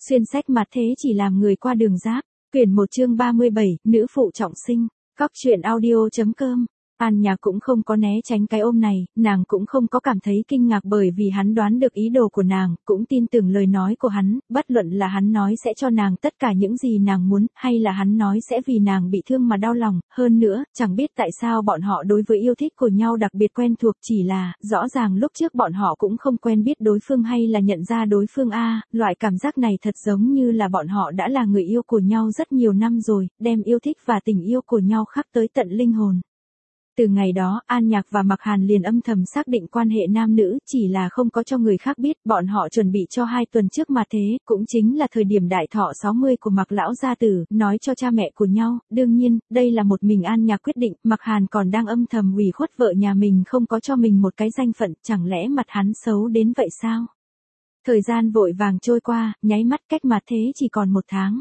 Xuyên sách mặt thế chỉ làm người qua đường giáp. Quyển 1 chương 37, nữ phụ trọng sinh. Góc truyện audio.com. An Nhạc cũng không có né tránh cái ôm này, nàng cũng không có cảm thấy kinh ngạc bởi vì hắn đoán được ý đồ của nàng, cũng tin tưởng lời nói của hắn, bất luận là hắn nói sẽ cho nàng tất cả những gì nàng muốn, hay là hắn nói sẽ vì nàng bị thương mà đau lòng, hơn nữa, chẳng biết tại sao bọn họ đối với yêu thích của nhau đặc biệt quen thuộc, chỉ là, rõ ràng lúc trước bọn họ cũng không quen biết đối phương hay là nhận ra đối phương loại cảm giác này thật giống như là bọn họ đã là người yêu của nhau rất nhiều năm rồi, đem yêu thích và tình yêu của nhau khắc tới tận linh hồn. Từ ngày đó, An Nhạc và Mạc Hàn liền âm thầm xác định quan hệ nam nữ, chỉ là không có cho người khác biết, bọn họ chuẩn bị cho 2 tuần trước mà thế, cũng chính là thời điểm đại thọ 60 của Mạc lão gia tử, nói cho cha mẹ của nhau, đương nhiên, đây là một mình An Nhạc quyết định, Mạc Hàn còn đang âm thầm ủy khuất vợ nhà mình không có cho mình một cái danh phận, chẳng lẽ mặt hắn xấu đến vậy sao? Thời gian vội vàng trôi qua, nháy mắt cách mà thế chỉ còn 1 tháng.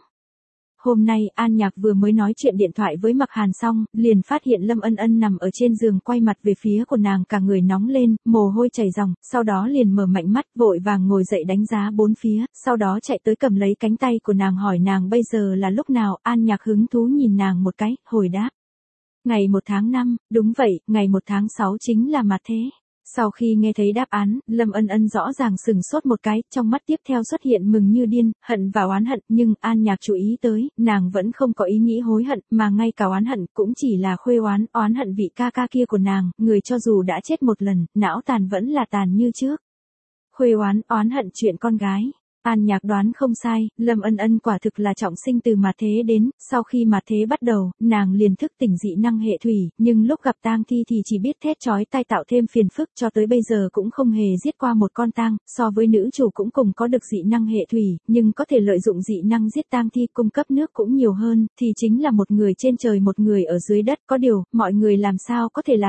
Hôm nay, An Nhạc vừa mới nói chuyện điện thoại với Mạc Hàn xong, liền phát hiện Lâm Ân Ân nằm ở trên giường quay mặt về phía của nàng cả người nóng lên, mồ hôi chảy ròng, sau đó liền mở mạnh mắt vội vàng ngồi dậy đánh giá bốn phía, sau đó chạy tới cầm lấy cánh tay của nàng hỏi nàng bây giờ là lúc nào, An Nhạc hứng thú nhìn nàng một cái, hồi đáp. Ngày 1 tháng 5, đúng vậy, ngày 1 tháng 6 chính là mà thế. Sau khi nghe thấy đáp án, Lâm Ân Ân rõ ràng sừng sốt một cái, trong mắt tiếp theo xuất hiện mừng như điên, hận và oán hận, nhưng An Nhạc chú ý tới, nàng vẫn không có ý nghĩ hối hận, mà ngay cả oán hận cũng chỉ là khuê oán hận vị ca ca kia của nàng, người cho dù đã chết một lần, não tàn vẫn là tàn như trước. Khuê oán hận chuyện con gái. An Nhạc đoán không sai, Lâm Ân Ân quả thực là trọng sinh từ mà thế đến, sau khi mà thế bắt đầu, nàng liền thức tỉnh dị năng hệ thủy, nhưng lúc gặp tang thi thì chỉ biết thét chói tai tạo thêm phiền phức cho tới bây giờ cũng không hề giết qua một con tang, so với nữ chủ cũng cùng có được dị năng hệ thủy, nhưng có thể lợi dụng dị năng giết tang thi cung cấp nước cũng nhiều hơn, thì chính là một người trên trời một người ở dưới đất, có điều, mọi người làm sao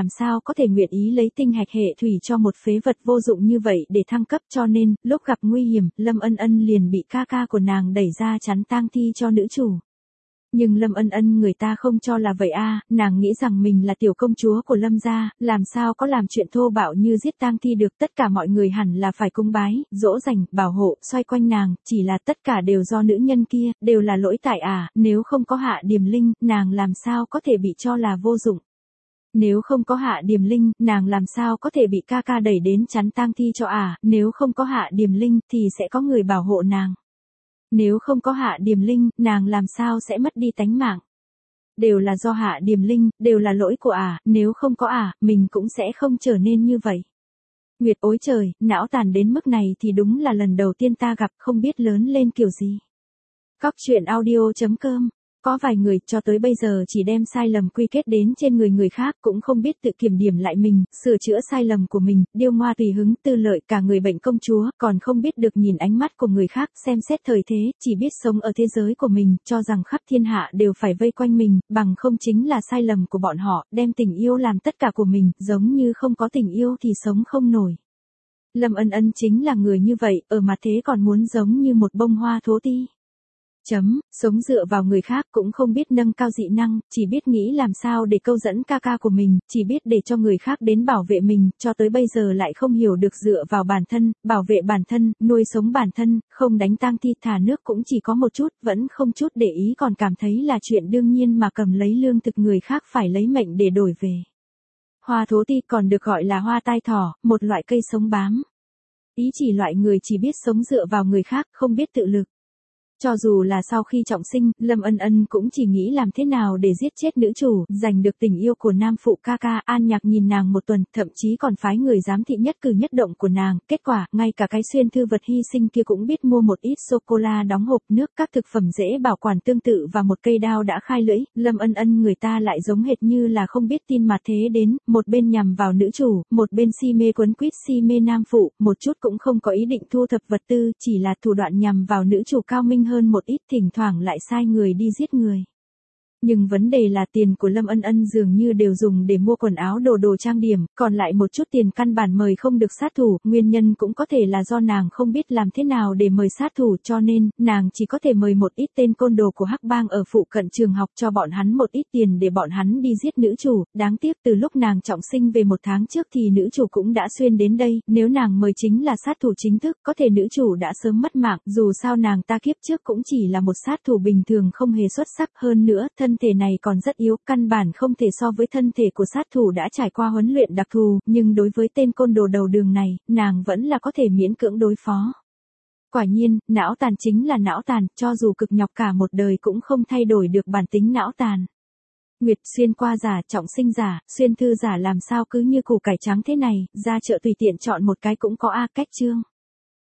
có thể nguyện ý lấy tinh hạch hệ thủy cho một phế vật vô dụng như vậy để thăng cấp cho nên, lúc gặp nguy hiểm, Lâm Ân Ân liền bị ca ca của nàng đẩy ra chắn tang thi cho nữ chủ. Nhưng Lâm Ân Ân người ta không cho là vậy nàng nghĩ rằng mình là tiểu công chúa của Lâm gia, làm sao có làm chuyện thô bạo như giết tang thi được, tất cả mọi người hẳn là phải cúng bái, dỗ dành, bảo hộ, xoay quanh nàng, chỉ là tất cả đều do nữ nhân kia, đều là lỗi tại nếu không có Hạ Điềm Linh, nàng làm sao có thể bị cho là vô dụng. Nếu không có Hạ Điềm Linh, nàng làm sao có thể bị ca ca đẩy đến chắn tang thi cho nếu không có Hạ Điềm Linh thì sẽ có người bảo hộ nàng. Nếu không có Hạ Điềm Linh, nàng làm sao sẽ mất đi tánh mạng. Đều là do Hạ Điềm Linh, đều là lỗi của nếu không có mình cũng sẽ không trở nên như vậy. Nguyệt ối trời, não tàn đến mức này thì đúng là lần đầu tiên ta gặp, không biết lớn lên kiểu gì. Góc truyện audio.com. Có vài người cho tới bây giờ chỉ đem sai lầm quy kết đến trên người khác, cũng không biết tự kiểm điểm lại mình, sửa chữa sai lầm của mình, điêu ngoa tùy hứng tư lợi cả người bệnh công chúa, còn không biết được nhìn ánh mắt của người khác, xem xét thời thế, chỉ biết sống ở thế giới của mình, cho rằng khắp thiên hạ đều phải vây quanh mình, bằng không chính là sai lầm của bọn họ, đem tình yêu làm tất cả của mình, giống như không có tình yêu thì sống không nổi. Lâm Ân Ân chính là người như vậy, ở mặt thế còn muốn giống như một bông hoa thố ti. Sống dựa vào người khác cũng không biết nâng cao dị năng, chỉ biết nghĩ làm sao để câu dẫn ca ca của mình, chỉ biết để cho người khác đến bảo vệ mình, cho tới bây giờ lại không hiểu được dựa vào bản thân, bảo vệ bản thân, nuôi sống bản thân, không đánh tang thi thả nước cũng chỉ có một chút, vẫn không chút để ý còn cảm thấy là chuyện đương nhiên mà cầm lấy lương thực người khác phải lấy mệnh để đổi về. Hoa thố ti còn được gọi là hoa tai thỏ, một loại cây sống bám. Ý chỉ loại người chỉ biết sống dựa vào người khác, không biết tự lực. Cho dù là sau khi trọng sinh, Lâm Ân Ân cũng chỉ nghĩ làm thế nào để giết chết nữ chủ, giành được tình yêu của nam phụ ca ca. An Nhạc nhìn nàng 1 tuần, thậm chí còn phái người giám thị nhất cử nhất động của nàng, kết quả, ngay cả cái xuyên thư vật hy sinh kia cũng biết mua một ít sô-cô-la đóng hộp nước, các thực phẩm dễ bảo quản tương tự và một cây đao đã khai lưỡi. Lâm Ân Ân người ta lại giống hệt như là không biết tin mà thế đến, một bên nhằm vào nữ chủ, một bên si mê quấn quýt si mê nam phụ, một chút cũng không có ý định thu thập vật tư, chỉ là thủ đoạn nhằm vào nữ chủ cao minh hơn một ít, thỉnh thoảng lại sai người đi giết người. Nhưng vấn đề là tiền của Lâm Ân Ân dường như đều dùng để mua quần áo đồ trang điểm, còn lại một chút tiền căn bản mời không được sát thủ, nguyên nhân cũng có thể là do nàng không biết làm thế nào để mời sát thủ, cho nên, nàng chỉ có thể mời một ít tên côn đồ của Hắc Bang ở phụ cận trường học cho bọn hắn một ít tiền để bọn hắn đi giết nữ chủ, đáng tiếc từ lúc nàng trọng sinh về 1 tháng trước thì nữ chủ cũng đã xuyên đến đây, nếu nàng mời chính là sát thủ chính thức, có thể nữ chủ đã sớm mất mạng, dù sao nàng ta kiếp trước cũng chỉ là một sát thủ bình thường không hề xuất sắc, hơn nữa, thân thể này còn rất yếu, căn bản không thể so với thân thể của sát thủ đã trải qua huấn luyện đặc thù, nhưng đối với tên côn đồ đầu đường này, nàng vẫn là có thể miễn cưỡng đối phó. Quả nhiên, não tàn chính là não tàn, cho dù cực nhọc cả một đời cũng không thay đổi được bản tính não tàn. Nguyệt, xuyên qua giả, trọng sinh giả, xuyên thư giả làm sao cứ như củ cải trắng thế này, ra chợ tùy tiện chọn một cái cũng có cách chương.